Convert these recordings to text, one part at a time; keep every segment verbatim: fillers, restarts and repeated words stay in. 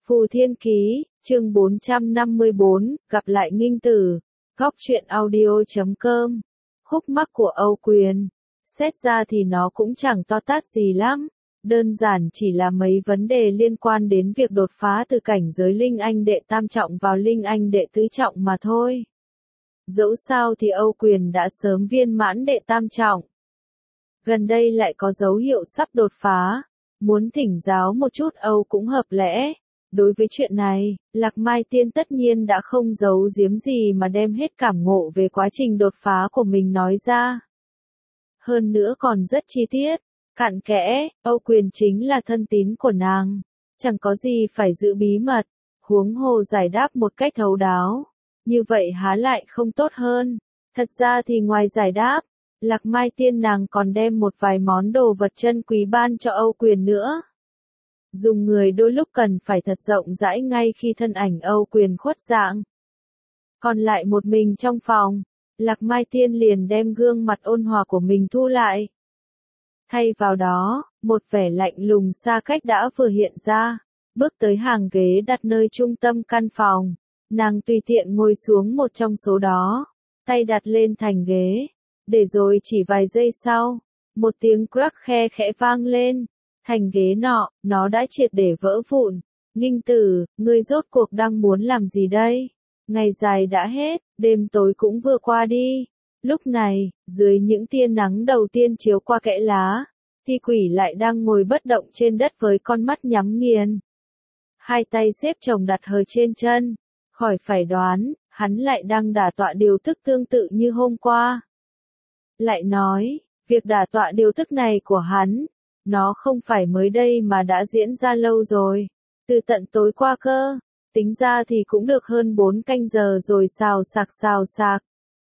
Phù Thiên Ký, chương bốn trăm năm mươi bốn, gặp lại Nghinh Tử. Góc truyện audio chấm com. Khúc mắc của Âu Quyền. Xét ra thì nó cũng chẳng to tát gì lắm. Đơn giản chỉ là mấy vấn đề liên quan đến việc đột phá từ cảnh giới Linh Anh đệ tam trọng vào Linh Anh đệ tứ trọng mà thôi. Dẫu sao thì Âu Quyền đã sớm viên mãn đệ tam trọng. Gần đây lại có dấu hiệu sắp đột phá. Muốn thỉnh giáo một chút Âu cũng hợp lẽ. Đối với chuyện này, Lạc Mai Tiên tất nhiên đã không giấu giếm gì mà đem hết cảm ngộ về quá trình đột phá của mình nói ra. Hơn nữa còn rất chi tiết, cặn kẽ, Âu Quyền chính là thân tín của nàng. Chẳng có gì phải giữ bí mật, huống hồ giải đáp một cách thấu đáo. Như vậy há lại không tốt hơn. Thật ra thì ngoài giải đáp, Lạc Mai Tiên nàng còn đem một vài món đồ vật chân quý ban cho Âu Quyền nữa. Dùng người đôi lúc cần phải thật rộng rãi ngay khi thân ảnh Âu Quyền khuất dạng. Còn lại một mình trong phòng, Lạc Mai Tiên liền đem gương mặt ôn hòa của mình thu lại. Thay vào đó, một vẻ lạnh lùng xa cách đã vừa hiện ra, bước tới hàng ghế đặt nơi trung tâm căn phòng. Nàng tùy tiện ngồi xuống một trong số đó, tay đặt lên thành ghế, để rồi chỉ vài giây sau, một tiếng crack khe khẽ vang lên. Thành ghế nọ, nó đã triệt để vỡ vụn. Nghinh Tử, ngươi rốt cuộc đang muốn làm gì đây? Ngày dài đã hết, đêm tối cũng vừa qua đi. Lúc này, dưới những tia nắng đầu tiên chiếu qua kẽ lá, Thi Quỷ lại đang ngồi bất động trên đất với con mắt nhắm nghiền. Hai tay xếp chồng đặt hờ trên chân. Khỏi phải đoán, hắn lại đang đả tọa điều tức tương tự như hôm qua. Lại nói, việc đả tọa điều tức này của hắn, nó không phải mới đây mà đã diễn ra lâu rồi. Từ tận tối qua cơ, tính ra thì cũng được hơn bốn canh giờ rồi. Xào sạc xào sạc.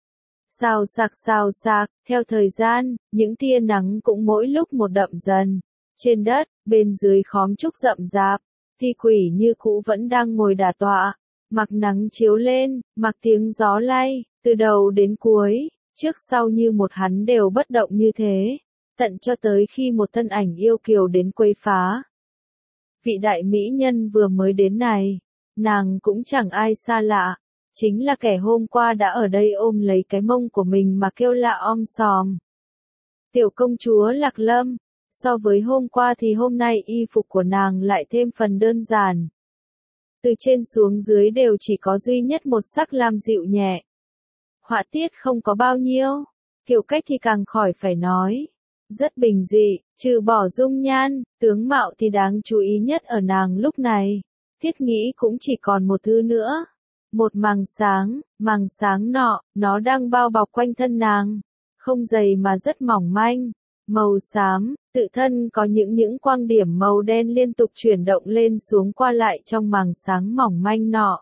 Xào sạc xào sạc, theo thời gian, những tia nắng cũng mỗi lúc một đậm dần. Trên đất, bên dưới khóm trúc rậm rạp, Thi Quỷ như cũ vẫn đang ngồi đả tọa. Mặc nắng chiếu lên, mặc tiếng gió lay, từ đầu đến cuối, trước sau như một hắn đều bất động như thế. Tận cho tới khi một thân ảnh yêu kiều đến quấy phá. Vị đại mỹ nhân vừa mới đến này, nàng cũng chẳng ai xa lạ, chính là kẻ hôm qua đã ở đây ôm lấy cái mông của mình mà kêu lạ om sòm. Tiểu công chúa Lạc Lâm, so với hôm qua thì hôm nay y phục của nàng lại thêm phần đơn giản. Từ trên xuống dưới đều chỉ có duy nhất một sắc lam dịu nhẹ. Họa tiết không có bao nhiêu, kiểu cách thì càng khỏi phải nói. Rất bình dị, trừ bỏ dung nhan, tướng mạo thì đáng chú ý nhất ở nàng lúc này. Thiết nghĩ cũng chỉ còn một thứ nữa. Một màng sáng, màng sáng nọ, nó đang bao bọc quanh thân nàng. Không dày mà rất mỏng manh. Màu xám, tự thân có những những quang điểm màu đen liên tục chuyển động lên xuống qua lại trong màng sáng mỏng manh nọ.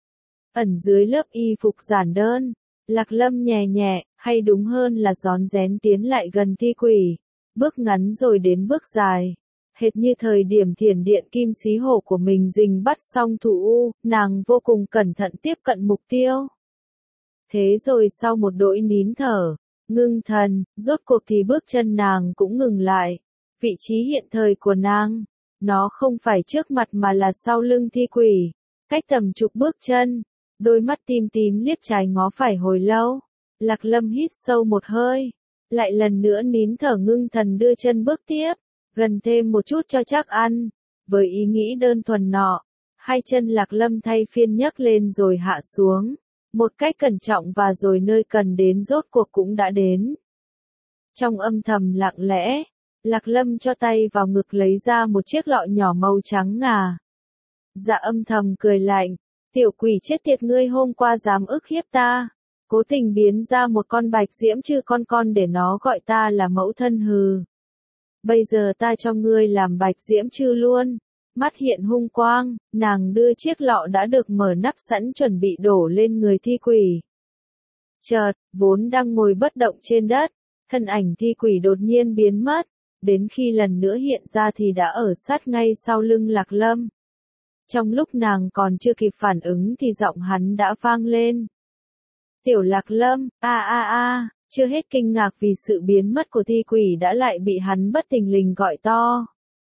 Ẩn dưới lớp y phục giản đơn, Lạc Lâm nhẹ nhẹ, hay đúng hơn là rón rén tiến lại gần Thi Quỷ. Bước ngắn rồi đến bước dài. Hệt như thời điểm thiền điện kim xí hổ của mình rình bắt xong thủ u, nàng vô cùng cẩn thận tiếp cận mục tiêu. Thế rồi sau một đỗi nín thở, ngưng thần, rốt cuộc thì bước chân nàng cũng ngừng lại. Vị trí hiện thời của nàng, nó không phải trước mặt mà là sau lưng Thi Quỷ. Cách tầm chục bước chân, đôi mắt tím tím liếc trái ngó phải hồi lâu. Lạc Lâm hít sâu một hơi, lại lần nữa nín thở ngưng thần đưa chân bước tiếp, gần thêm một chút cho chắc ăn. Với ý nghĩ đơn thuần nọ, hai chân Lạc Lâm thay phiên nhấc lên rồi hạ xuống. Một cách cẩn trọng và rồi nơi cần đến rốt cuộc cũng đã đến. Trong âm thầm lặng lẽ, Lạc Lâm cho tay vào ngực lấy ra một chiếc lọ nhỏ màu trắng ngà. Dạ âm thầm cười lạnh, tiểu quỷ chết tiệt ngươi hôm qua dám ức hiếp ta. Cố tình biến ra một con bạch diễm chư con con để nó gọi ta là mẫu thân hừ. Bây giờ ta cho ngươi làm bạch diễm chư luôn. Mắt hiện hung quang, nàng đưa chiếc lọ đã được mở nắp sẵn chuẩn bị đổ lên người Thi Quỷ. Chợt, vốn đang ngồi bất động trên đất, thân ảnh Thi Quỷ đột nhiên biến mất, đến khi lần nữa hiện ra thì đã ở sát ngay sau lưng Lạc Lâm. Trong lúc nàng còn chưa kịp phản ứng thì giọng hắn đã vang lên. Tiểu Lạc Lâm, a a a, chưa hết kinh ngạc vì sự biến mất của Thi Quỷ đã lại bị hắn bất thình lình gọi to.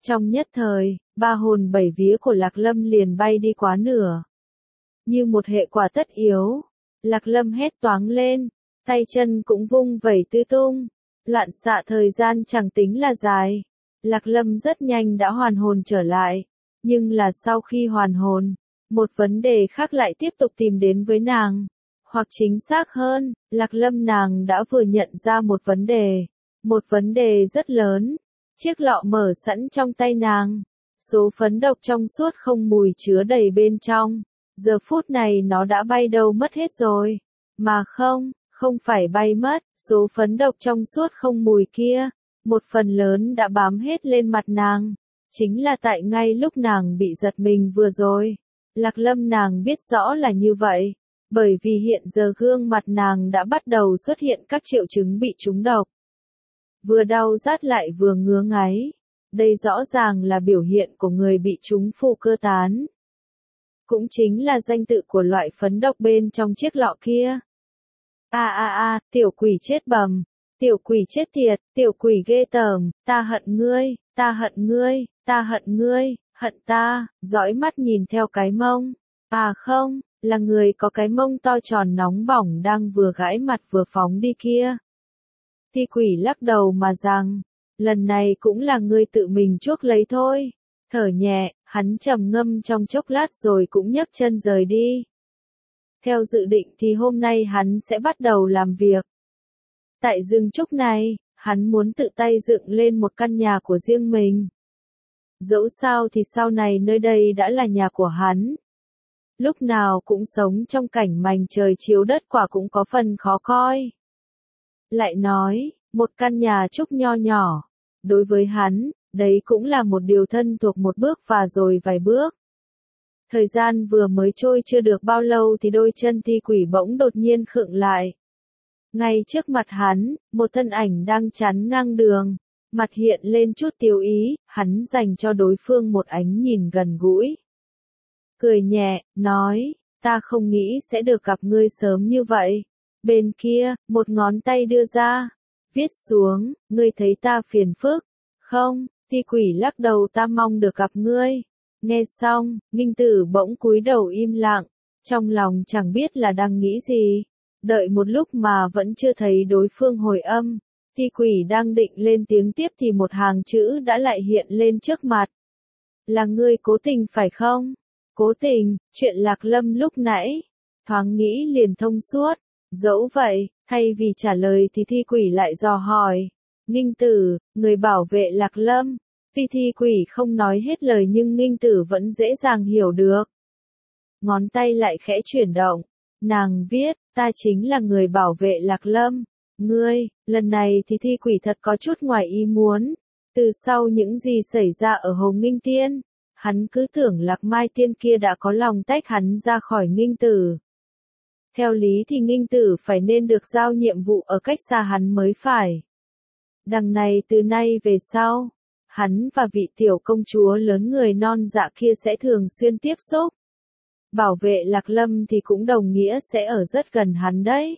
Trong nhất thời, ba hồn bảy vía của Lạc Lâm liền bay đi quá nửa. Như một hệ quả tất yếu, Lạc Lâm hét toáng lên, tay chân cũng vung vẩy tứ tung, loạn xạ thời gian chẳng tính là dài. Lạc Lâm rất nhanh đã hoàn hồn trở lại, nhưng là sau khi hoàn hồn, một vấn đề khác lại tiếp tục tìm đến với nàng. Hoặc chính xác hơn, Lạc Lâm nàng đã vừa nhận ra một vấn đề, một vấn đề rất lớn. Chiếc lọ mở sẵn trong tay nàng, số phấn độc trong suốt không mùi chứa đầy bên trong, giờ phút này nó đã bay đâu mất hết rồi. Mà không, không phải bay mất, số phấn độc trong suốt không mùi kia, một phần lớn đã bám hết lên mặt nàng. Chính là tại ngay lúc nàng bị giật mình vừa rồi. Lạc Lâm nàng biết rõ là như vậy, bởi vì hiện giờ gương mặt nàng đã bắt đầu xuất hiện các triệu chứng bị trúng độc. Vừa đau rát lại vừa ngứa ngáy. Đây rõ ràng là biểu hiện của người bị trúng phù cơ tán. Cũng chính là danh tự của loại phấn độc bên trong chiếc lọ kia. A a a, tiểu quỷ chết bầm, tiểu quỷ chết tiệt, tiểu quỷ ghê tởm, ta hận ngươi, ta hận ngươi, ta hận ngươi, hận ta, dõi mắt nhìn theo cái mông. À không, là người có cái mông to tròn nóng bỏng đang vừa gãi mặt vừa phóng đi kia. Thi quỷ lắc đầu mà rằng, lần này cũng là ngươi tự mình chuốc lấy thôi. Thở nhẹ, hắn trầm ngâm trong chốc lát rồi cũng nhấc chân rời đi. Theo dự định thì hôm nay hắn sẽ bắt đầu làm việc. Tại rừng trúc này, hắn muốn tự tay dựng lên một căn nhà của riêng mình. Dẫu sao thì sau này nơi đây đã là nhà của hắn. Lúc nào cũng sống trong cảnh mành trời chiếu đất quả cũng có phần khó coi. Lại nói, một căn nhà trúc nho nhỏ, đối với hắn, đấy cũng là một điều thân thuộc một bước và rồi vài bước. Thời gian vừa mới trôi chưa được bao lâu thì đôi chân thi quỷ bỗng đột nhiên khựng lại. Ngay trước mặt hắn, một thân ảnh đang chắn ngang đường, mặt hiện lên chút tiêu ý, hắn dành cho đối phương một ánh nhìn gần gũi. Cười nhẹ, nói, ta không nghĩ sẽ được gặp ngươi sớm như vậy. Bên kia, một ngón tay đưa ra, viết xuống, ngươi thấy ta phiền phức, không? Thi quỷ lắc đầu, ta mong được gặp ngươi. Nghe xong, Ninh Tử bỗng cúi đầu im lặng, trong lòng chẳng biết là đang nghĩ gì. Đợi một lúc mà vẫn chưa thấy đối phương hồi âm, thi quỷ đang định lên tiếng tiếp thì một hàng chữ đã lại hiện lên trước mặt. Là ngươi cố tình phải không? Cố tình, chuyện Lạc Lâm lúc nãy, thoáng nghĩ liền thông suốt. Dẫu vậy, thay vì trả lời thì thi quỷ lại dò hỏi. Ninh Tử, người bảo vệ Lạc Lâm. Tuy thi quỷ không nói hết lời nhưng Ninh Tử vẫn dễ dàng hiểu được. Ngón tay lại khẽ chuyển động. Nàng viết, ta chính là người bảo vệ Lạc Lâm. Ngươi, lần này thì thi quỷ thật có chút ngoài ý muốn. Từ sau những gì xảy ra ở Hồng Nghinh Tiên, hắn cứ tưởng Lạc Mai Tiên kia đã có lòng tách hắn ra khỏi Ninh Tử. Theo lý thì Ninh Tử phải nên được giao nhiệm vụ ở cách xa hắn mới phải. Đằng này từ nay về sau, hắn và vị tiểu công chúa lớn người non dạ kia sẽ thường xuyên tiếp xúc. Bảo vệ Lạc Lâm thì cũng đồng nghĩa sẽ ở rất gần hắn đấy.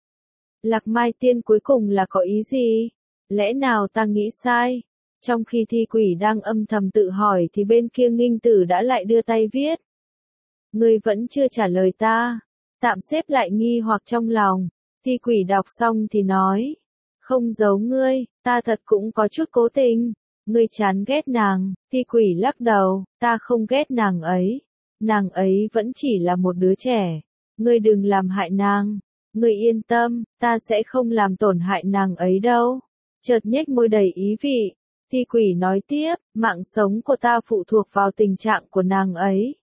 Lạc Mai Tiên cuối cùng là có ý gì? Lẽ nào ta nghĩ sai? Trong khi thi quỷ đang âm thầm tự hỏi thì bên kia Ninh Tử đã lại đưa tay viết. Ngươi vẫn chưa trả lời ta. Tạm xếp lại nghi hoặc trong lòng. Thi quỷ đọc xong thì nói. Không giấu ngươi, ta thật cũng có chút cố tình. Ngươi chán ghét nàng. Thi quỷ lắc đầu, ta không ghét nàng ấy. Nàng ấy vẫn chỉ là một đứa trẻ. Ngươi đừng làm hại nàng. Ngươi yên tâm, ta sẽ không làm tổn hại nàng ấy đâu. Chợt nhếch môi đầy ý vị. Thi quỷ nói tiếp, mạng sống của ta phụ thuộc vào tình trạng của nàng ấy.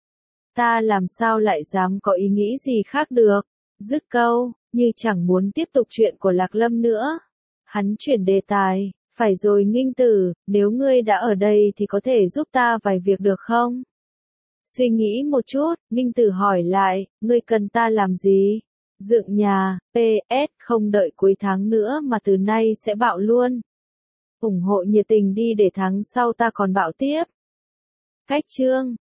Ta làm sao lại dám có ý nghĩ gì khác được. Dứt câu, như chẳng muốn tiếp tục chuyện của Lạc Lâm nữa. Hắn chuyển đề tài, phải rồi Nghinh Tử, nếu ngươi đã ở đây thì có thể giúp ta vài việc được không? Suy nghĩ một chút, Nghinh Tử hỏi lại, ngươi cần ta làm gì? Dựng nhà, pê ét không đợi cuối tháng nữa mà từ nay sẽ bạo luôn. ủng hộ nhiệt tình đi để tháng sau ta còn bạo tiếp. Cách chương